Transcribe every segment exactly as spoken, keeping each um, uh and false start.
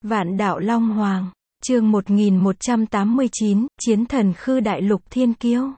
Vạn đạo Long Hoàng, chương một nghìn một trăm tám mươi chín, Chiến thần Khư Đại Lục Thiên Kiêu.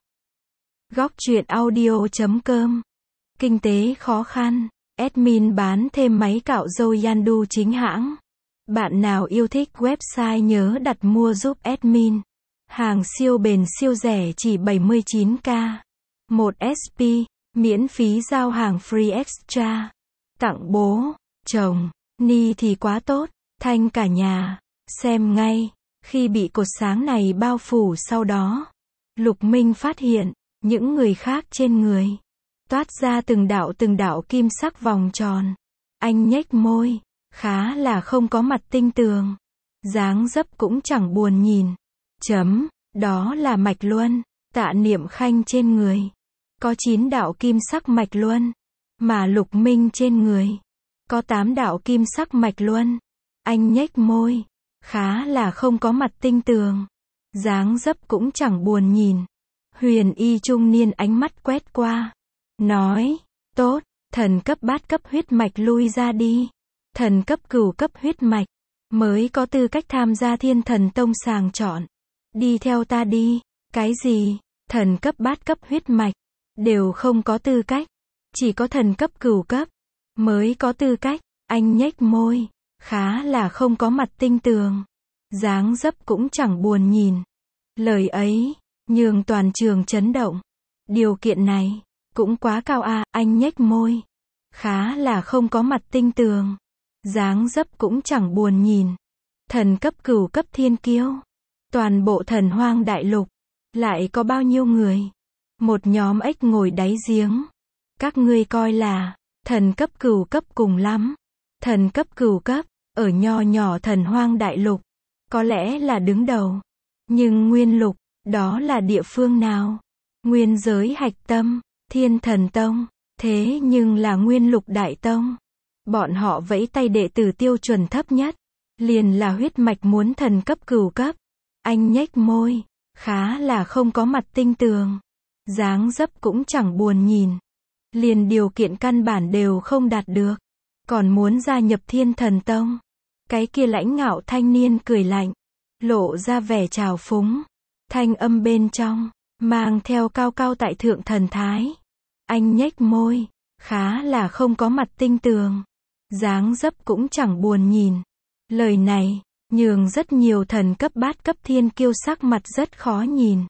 Góc truyện audio chấm com. Kinh tế khó khăn, admin bán thêm máy cạo râu Yandu chính hãng. Bạn nào yêu thích website nhớ đặt mua giúp admin. Hàng siêu bền siêu rẻ chỉ bảy mươi chín k. một ét pê, miễn phí giao hàng free extra. Tặng bố, chồng, ni thì quá tốt, thanh cả nhà. Xem ngay, khi bị cột sáng này bao phủ sau đó, Lục Minh phát hiện, những người khác trên người toát ra từng đạo từng đạo kim sắc vòng tròn. Anh nhếch môi, khá là không có mặt tinh tường. Dáng dấp cũng chẳng buồn nhìn. Chấm, đó là mạch luân, Tạ Niệm Khanh trên người có chín đạo kim sắc mạch luân, mà Lục Minh trên người có tám đạo kim sắc mạch luân. Anh nhếch môi, khá là không có mặt tinh tường. Dáng dấp cũng chẳng buồn nhìn. Huyền y trung niên ánh mắt quét qua, nói, tốt, thần cấp bát cấp huyết mạch lui ra đi. Thần cấp cửu cấp huyết mạch mới có tư cách tham gia Thiên Thần Tông sàng chọn. Đi theo ta đi. Cái gì? Thần cấp bát cấp huyết mạch đều không có tư cách, chỉ có thần cấp cửu cấp mới có tư cách. Anh nhếch môi, khá là không có mặt tinh tường. Dáng dấp cũng chẳng buồn nhìn. Lời ấy nhường toàn trường chấn động. Điều kiện này cũng quá cao à. Anh nhếch môi, khá là không có mặt tinh tường. Dáng dấp cũng chẳng buồn nhìn. Thần cấp cửu cấp thiên kiêu, toàn bộ thần hoang đại lục lại có bao nhiêu người? Một nhóm ếch ngồi đáy giếng. Các ngươi coi là thần cấp cửu cấp cùng lắm. Thần cấp cửu cấp ở nho nhỏ thần hoang đại lục có lẽ là đứng đầu, nhưng nguyên lục đó là địa phương nào? Nguyên giới hạch tâm, Thiên Thần Tông, thế nhưng là nguyên lục đại tông. Bọn họ vẫy tay đệ tử tiêu chuẩn thấp nhất, liền là huyết mạch muốn thần cấp cửu cấp. Anh nhếch môi, khá là không có mặt tinh tường. Dáng dấp cũng chẳng buồn nhìn. Liền điều kiện căn bản đều không đạt được, còn muốn gia nhập Thiên Thần Tông. Cái kia lãnh ngạo thanh niên cười lạnh, lộ ra vẻ trào phúng. Thanh âm bên trong mang theo cao cao tại thượng thần thái. Anh nhếch môi, khá là không có mặt tinh tường. Dáng dấp cũng chẳng buồn nhìn. Lời này nhường rất nhiều thần cấp bát cấp thiên kiêu sắc mặt rất khó nhìn,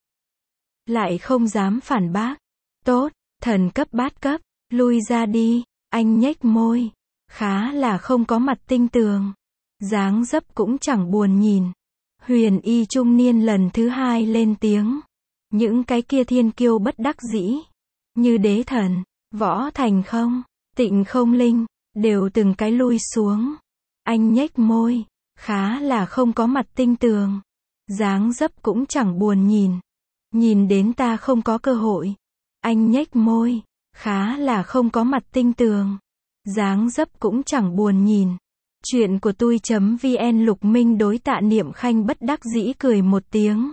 lại không dám phản bác. Tốt, thần cấp bát cấp, lui ra đi. Anh nhếch môi, khá là không có mặt tinh tường. Dáng dấp cũng chẳng buồn nhìn. Huyền y trung niên lần thứ hai lên tiếng. Những cái kia thiên kiêu bất đắc dĩ, như Đế Thần, Võ Thành Không, Tịnh Không Linh, đều từng cái lui xuống. Anh nhếch môi, khá là không có mặt tinh tường. Dáng dấp cũng chẳng buồn nhìn. Nhìn đến ta không có cơ hội. Anh nhếch môi, khá là không có mặt tinh tường. Dáng dấp cũng chẳng buồn nhìn. Chuyện của tui.vn. Lục Minh đối Tạ Niệm Khanh bất đắc dĩ cười một tiếng.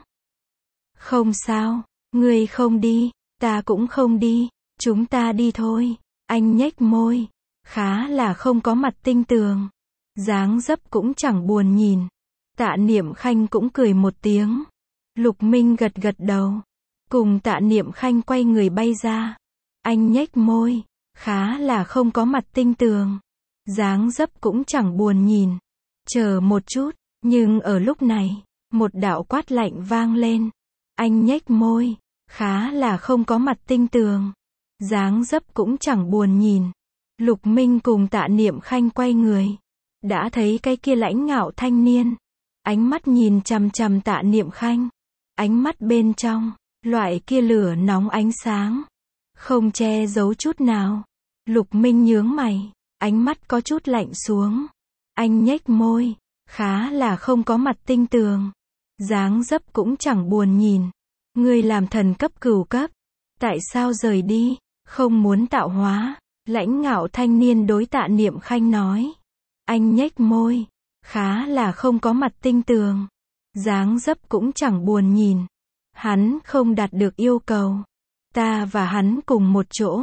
Không sao, ngươi không đi, ta cũng không đi, chúng ta đi thôi. Anh nhếch môi, khá là không có mặt tinh tường. Dáng dấp cũng chẳng buồn nhìn. Tạ Niệm Khanh cũng cười một tiếng. Lục Minh gật gật đầu, cùng Tạ Niệm Khanh quay người bay ra. Anh nhếch môi, khá là không có mặt tinh tường. Dáng dấp cũng chẳng buồn nhìn. Chờ một chút, nhưng ở lúc này, một đạo quát lạnh vang lên. Anh nhếch môi, khá là không có mặt tinh tường. Dáng dấp cũng chẳng buồn nhìn. Lục Minh cùng Tạ Niệm Khanh quay người, đã thấy cái kia lãnh ngạo thanh niên, ánh mắt nhìn chằm chằm Tạ Niệm Khanh. Ánh mắt bên trong, loại kia lửa nóng ánh sáng, không che giấu chút nào. Lục Minh nhướng mày, ánh mắt có chút lạnh xuống. Anh nhếch môi, khá là không có mặt tinh tường. Dáng dấp cũng chẳng buồn nhìn. Ngươi làm thần cấp cửu cấp, tại sao rời đi, không muốn tạo hóa? Lãnh ngạo thanh niên đối Tạ Niệm Khanh nói. Anh nhếch môi, khá là không có mặt tinh tường. Dáng dấp cũng chẳng buồn nhìn. Hắn không đạt được yêu cầu, ta và hắn cùng một chỗ.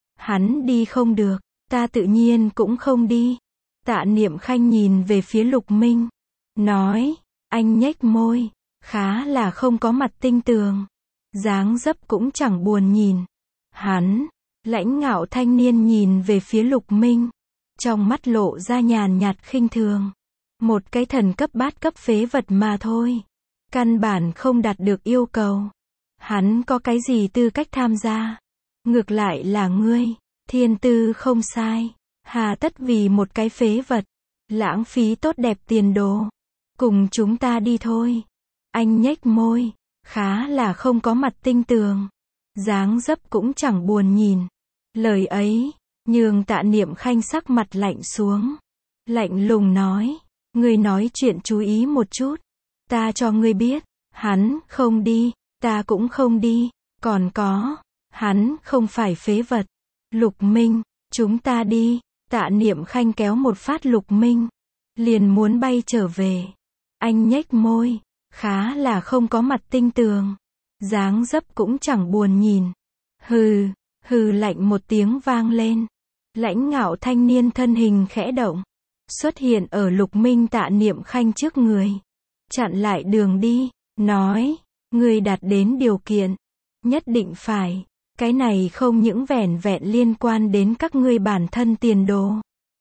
Hắn đi không được, ta tự nhiên cũng không đi. Tạ Niệm Khanh nhìn về phía Lục Minh. nói, anh nhếch môi, khá là không có mặt tinh tường. Dáng dấp cũng chẳng buồn nhìn. Hắn, lãnh ngạo thanh niên nhìn về phía Lục Minh. Trong mắt lộ ra nhàn nhạt khinh thường. Một cái thần cấp bát cấp phế vật mà thôi. Căn bản không đạt được yêu cầu. Hắn có cái gì tư cách tham gia? Ngược lại là ngươi, thiên tư không sai. Hà tất vì một cái phế vật, lãng phí tốt đẹp tiền đồ. Cùng chúng ta đi thôi. Anh nhếch môi, khá là không có mặt tinh tường. Dáng dấp cũng chẳng buồn nhìn. Lời ấy, nhường Tạ Niệm Khanh sắc mặt lạnh xuống. Lạnh lùng nói, ngươi nói chuyện chú ý một chút. Ta cho ngươi biết, hắn không đi, ta cũng không đi. Còn có, hắn không phải phế vật. Lục Minh, chúng ta đi. Tạ Niệm Khanh kéo một phát Lục Minh, liền muốn bay trở về. Anh nhếch môi, khá là không có mặt tinh tường. Dáng dấp cũng chẳng buồn nhìn. Hừ, hừ lạnh một tiếng vang lên. Lãnh ngạo thanh niên thân hình khẽ động, xuất hiện ở Lục Minh Tạ Niệm Khanh trước người. Chặn lại đường đi, nói, ngươi đạt đến điều kiện. Nhất định phải. Cái này không những vẻn vẹn liên quan đến các ngươi bản thân tiền đồ.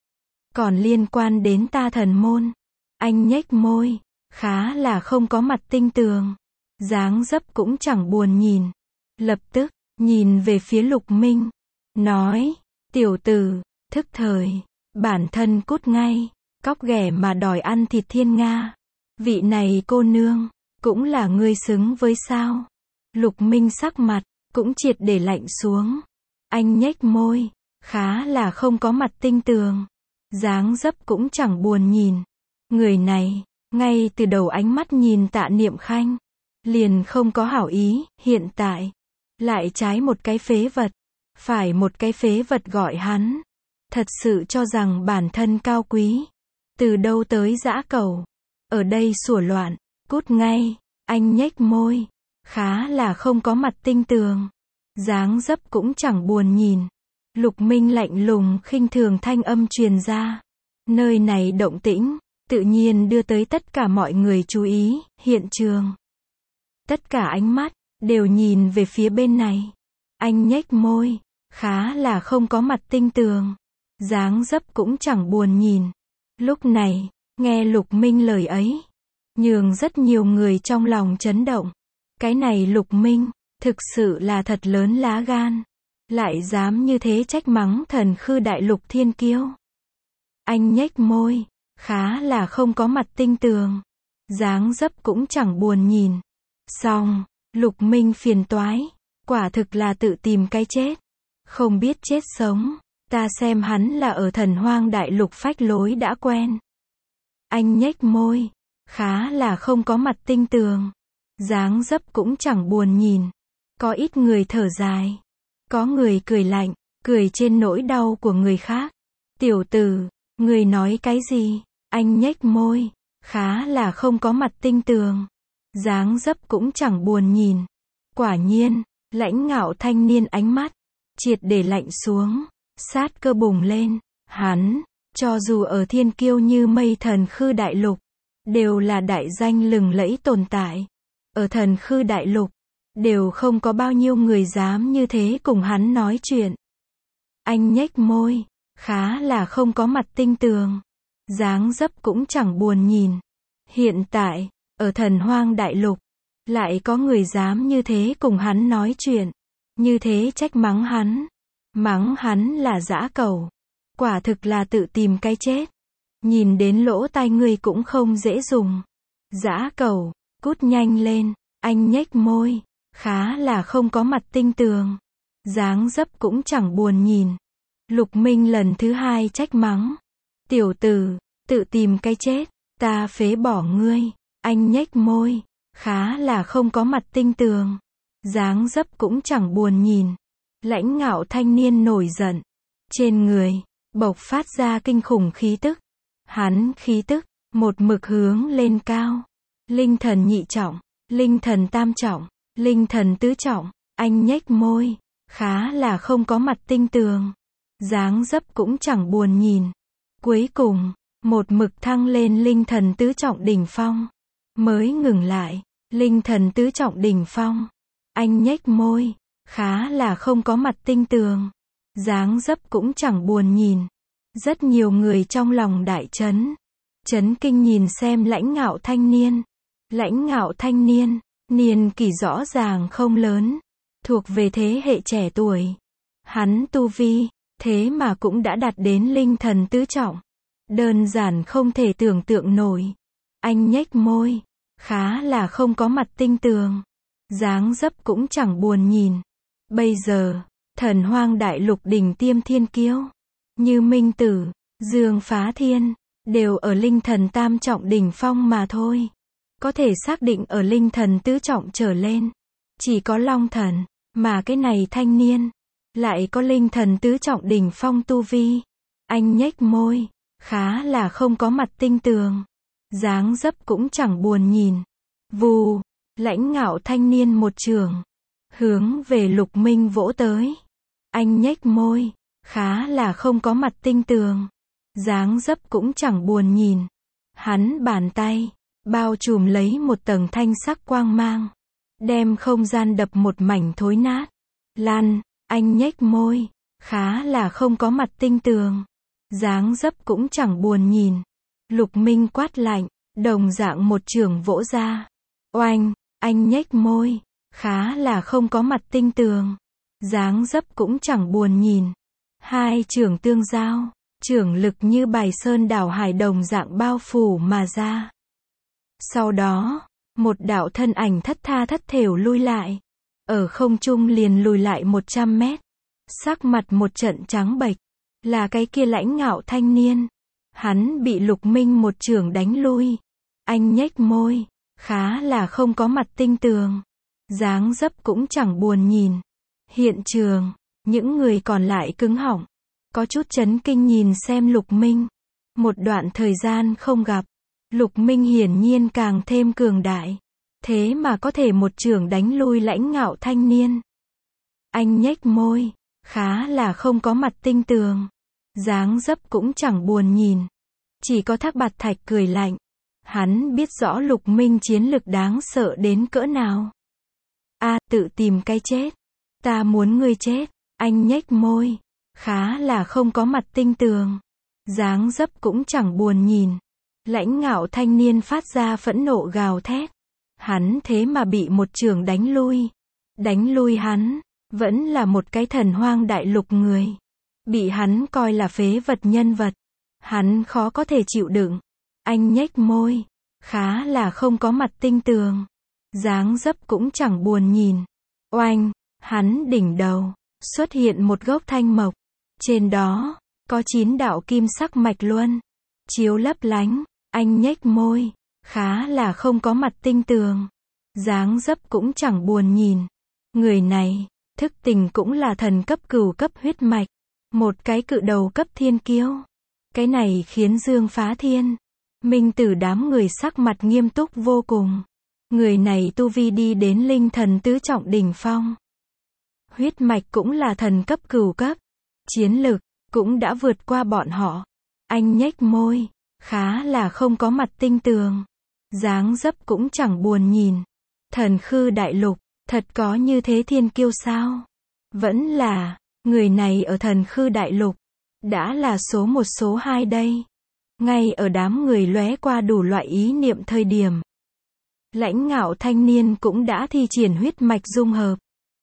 Còn liên quan đến ta thần môn. Anh nhếch môi, khá là không có mặt tinh tường. Dáng dấp cũng chẳng buồn nhìn. Lập tức, nhìn về phía Lục Minh. Nói, tiểu tử, thức thời. Bản thân cút ngay. Cóc ghẻ mà đòi ăn thịt thiên nga. Vị này cô nương, cũng là ngươi xứng với sao? Lục Minh sắc mặt, cũng triệt để lạnh xuống. Anh nhếch môi, khá là không có mặt tinh tường. Dáng dấp cũng chẳng buồn nhìn. Người này, ngay từ đầu ánh mắt nhìn Tạ Niệm Khanh, liền không có hảo ý, hiện tại, lại trái một cái phế vật. Phải một cái phế vật gọi hắn. Thật sự cho rằng bản thân cao quý. Từ đâu tới dã cẩu. Ở đây sủa loạn, cút ngay. Anh nhếch môi, khá là không có mặt tinh tường. Dáng dấp cũng chẳng buồn nhìn. Lục Minh lạnh lùng khinh thường thanh âm truyền ra. Nơi này động tĩnh, tự nhiên đưa tới tất cả mọi người chú ý, hiện trường. Tất cả ánh mắt, đều nhìn về phía bên này. Anh nhếch môi, khá là không có mặt tinh tường. Dáng dấp cũng chẳng buồn nhìn. Lúc này, nghe Lục Minh lời ấy, nhường rất nhiều người trong lòng chấn động. Cái này Lục Minh, thực sự là thật lớn lá gan. Lại dám như thế trách mắng thần khư đại lục thiên kiêu. Anh nhếch môi, khá là không có mặt tinh tường. Dáng dấp cũng chẳng buồn nhìn. Xong, Lục Minh phiền toái. Quả thực là tự tìm cái chết. Không biết chết sống. Ta xem hắn là ở thần hoang đại lục phách lối đã quen. Anh nhếch môi, khá là không có mặt tinh tường. Dáng dấp cũng chẳng buồn nhìn. Có ít người thở dài. Có người cười lạnh, cười trên nỗi đau của người khác. Tiểu tử, người nói cái gì? Anh nhếch môi, khá là không có mặt tinh tường. Dáng dấp cũng chẳng buồn nhìn. Quả nhiên, lãnh ngạo thanh niên ánh mắt, triệt để lạnh xuống, sát cơ bùng lên. Hắn, cho dù ở thiên kiêu như mây thần khư đại lục, đều là đại danh lừng lẫy tồn tại. Ở thần khư đại lục, đều không có bao nhiêu người dám như thế cùng hắn nói chuyện. Anh nhếch môi, khá là không có mặt tinh tường. Dáng dấp cũng chẳng buồn nhìn. Hiện tại, ở thần hoang đại lục, lại có người dám như thế cùng hắn nói chuyện. Như thế trách mắng hắn. Mắng hắn là dã cẩu. Quả thực là tự tìm cái chết. Nhìn đến lỗ tai ngươi cũng không dễ dùng. Dã cẩu, cút nhanh lên. Anh nhếch môi, khá là không có mặt tinh tường. Dáng dấp cũng chẳng buồn nhìn. Lục Minh lần thứ hai trách mắng. Tiểu tử, tự tìm cái chết. Ta phế bỏ ngươi. Anh nhếch môi, khá là không có mặt tinh tường. Dáng dấp cũng chẳng buồn nhìn. Lãnh ngạo thanh niên nổi giận. Trên người, bộc phát ra kinh khủng khí tức. Hắn khí tức, một mực hướng lên cao. Linh thần nhị trọng, linh thần tam trọng, linh thần tứ trọng. Anh nhếch môi, khá là không có mặt tinh tường. Dáng dấp cũng chẳng buồn nhìn. Cuối cùng, một mực thăng lên linh thần tứ trọng đỉnh phong. Mới ngừng lại, linh thần tứ trọng đỉnh phong. Anh nhếch môi, khá là không có mặt tinh tường. Dáng dấp cũng chẳng buồn nhìn. Rất nhiều người trong lòng đại chấn. Chấn kinh nhìn xem lãnh ngạo thanh niên. Lãnh ngạo thanh niên, niên kỷ rõ ràng không lớn. Thuộc về thế hệ trẻ tuổi. Hắn tu vi, thế mà cũng đã đạt đến linh thần tứ trọng. Đơn giản không thể tưởng tượng nổi. Anh nhếch môi, khá là không có mặt tinh tường. Dáng dấp cũng chẳng buồn nhìn. Bây giờ, thần hoang đại lục đỉnh tiêm thiên kiêu, như Minh Tử, Dương Phá Thiên, đều ở linh thần tam trọng đỉnh phong mà thôi. Có thể xác định ở linh thần tứ trọng trở lên. Chỉ có Long Thần, mà cái này thanh niên, lại có linh thần tứ trọng đỉnh phong tu vi. Anh nhếch môi, khá là không có mặt tinh tường. Dáng dấp cũng chẳng buồn nhìn. Vù, lãnh ngạo thanh niên một trường, hướng về Lục Minh vỗ tới. Anh nhếch môi, khá là không có mặt tinh tường. Dáng dấp cũng chẳng buồn nhìn. Hắn bàn tay, bao trùm lấy một tầng thanh sắc quang mang. Đem không gian đập một mảnh thối nát. Lăn, anh nhếch môi, khá là không có mặt tinh tường. Dáng dấp cũng chẳng buồn nhìn. Lục Minh quát lạnh, đồng dạng một chưởng vỗ ra. Oanh, anh nhếch môi, khá là không có mặt tinh tường. Dáng dấp cũng chẳng buồn nhìn. Hai chưởng tương giao, chưởng lực như bài sơn đảo hải đồng dạng bao phủ mà ra. Sau đó, một đạo thân ảnh thất tha thất thểu lui lại. Ở không trung liền lùi lại một trăm mét. Sắc mặt một trận trắng bệch. Là cái kia lãnh ngạo thanh niên. Hắn bị Lục Minh một chưởng đánh lui. Anh nhếch môi, khá là không có mặt tinh tường. Dáng dấp cũng chẳng buồn nhìn. Hiện trường, những người còn lại cứng họng. Có chút chấn kinh nhìn xem Lục Minh. Một đoạn thời gian không gặp. Lục Minh hiển nhiên càng thêm cường đại. Thế mà có thể một chưởng đánh lui lãnh ngạo thanh niên. Anh nhếch môi, khá là không có mặt tinh tường. Dáng dấp cũng chẳng buồn nhìn. Chỉ có Thác Bạt Thạch cười lạnh. Hắn biết rõ Lục Minh chiến lực đáng sợ đến cỡ nào. A, tự tìm cái chết. Ta muốn ngươi chết. Anh nhếch môi, khá là không có mặt tinh tường. Dáng dấp cũng chẳng buồn nhìn. Lãnh ngạo thanh niên phát ra phẫn nộ gào thét. Hắn thế mà bị một chưởng đánh lui. Đánh lui hắn, vẫn là một cái thần hoang đại lục người. Bị hắn coi là phế vật nhân vật. Hắn khó có thể chịu đựng. Anh nhếch môi, khá là không có mặt tinh tường. Dáng dấp cũng chẳng buồn nhìn. Oanh, hắn đỉnh đầu, xuất hiện một gốc thanh mộc. Trên đó, có chín đạo kim sắc mạch luân. Chiếu lấp lánh, anh nhếch môi, khá là không có mặt tinh tường. Dáng dấp cũng chẳng buồn nhìn. Người này, thức tình cũng là thần cấp cửu cấp huyết mạch. Một cái cự đầu cấp thiên kiêu. Cái này khiến Dương Phá Thiên, Minh Tử đám người sắc mặt nghiêm túc vô cùng. Người này tu vi đi đến linh thần tứ trọng đỉnh phong. Huyết mạch cũng là thần cấp cửu cấp. Chiến lực, cũng đã vượt qua bọn họ. Anh nhếch môi, khá là không có mặt tinh tường. Dáng dấp cũng chẳng buồn nhìn. Thần Khư đại lục, thật có như thế thiên kiêu sao? Vẫn là, người này ở Thần Khư đại lục, đã là số một số hai đây. Ngay ở đám người lóe qua đủ loại ý niệm thời điểm. Lãnh ngạo thanh niên cũng đã thi triển huyết mạch dung hợp.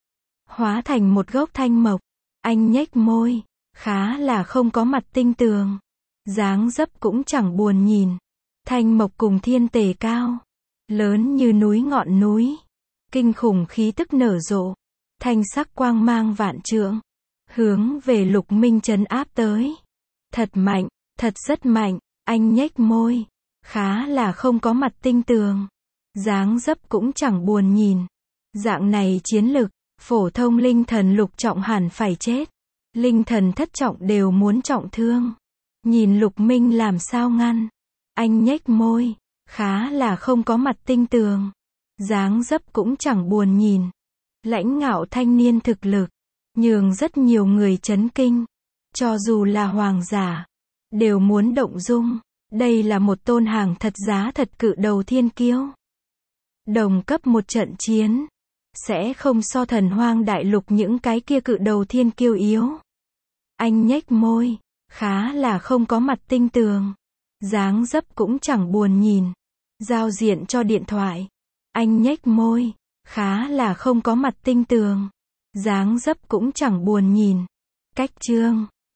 Hóa thành một gốc thanh mộc. Anh nhếch môi, khá là không có mặt tinh tường. Dáng dấp cũng chẳng buồn nhìn. Thanh mộc cùng thiên tề cao. Lớn như núi ngọn núi. Kinh khủng khí tức nở rộ. Thanh sắc quang mang vạn trượng. Hướng về Lục Minh trấn áp tới. Thật mạnh, thật rất mạnh. Anh nhếch môi, khá là không có mặt tinh tường. Dáng dấp cũng chẳng buồn nhìn. Dạng này chiến lực, phổ thông linh thần lục trọng hẳn phải chết. Linh thần thất trọng đều muốn trọng thương. Nhìn Lục Minh làm sao ngăn. Anh nhếch môi, khá là không có mặt tinh tường. Dáng dấp cũng chẳng buồn nhìn. Lãnh ngạo thanh niên thực lực, nhường rất nhiều người chấn kinh. Cho dù là hoàng giả, đều muốn động dung. Đây là một tôn hàng thật giá thật cự đầu thiên kiêu. Đồng cấp một trận chiến. Sẽ không so thần hoang đại lục những cái kia cự đầu thiên kiêu yếu. Anh nhếch môi. Khá là không có mặt tinh tường. Dáng dấp cũng chẳng buồn nhìn. Giao diện cho điện thoại. Anh nhếch môi. Khá là không có mặt tinh tường. Dáng dấp cũng chẳng buồn nhìn. Cách chương.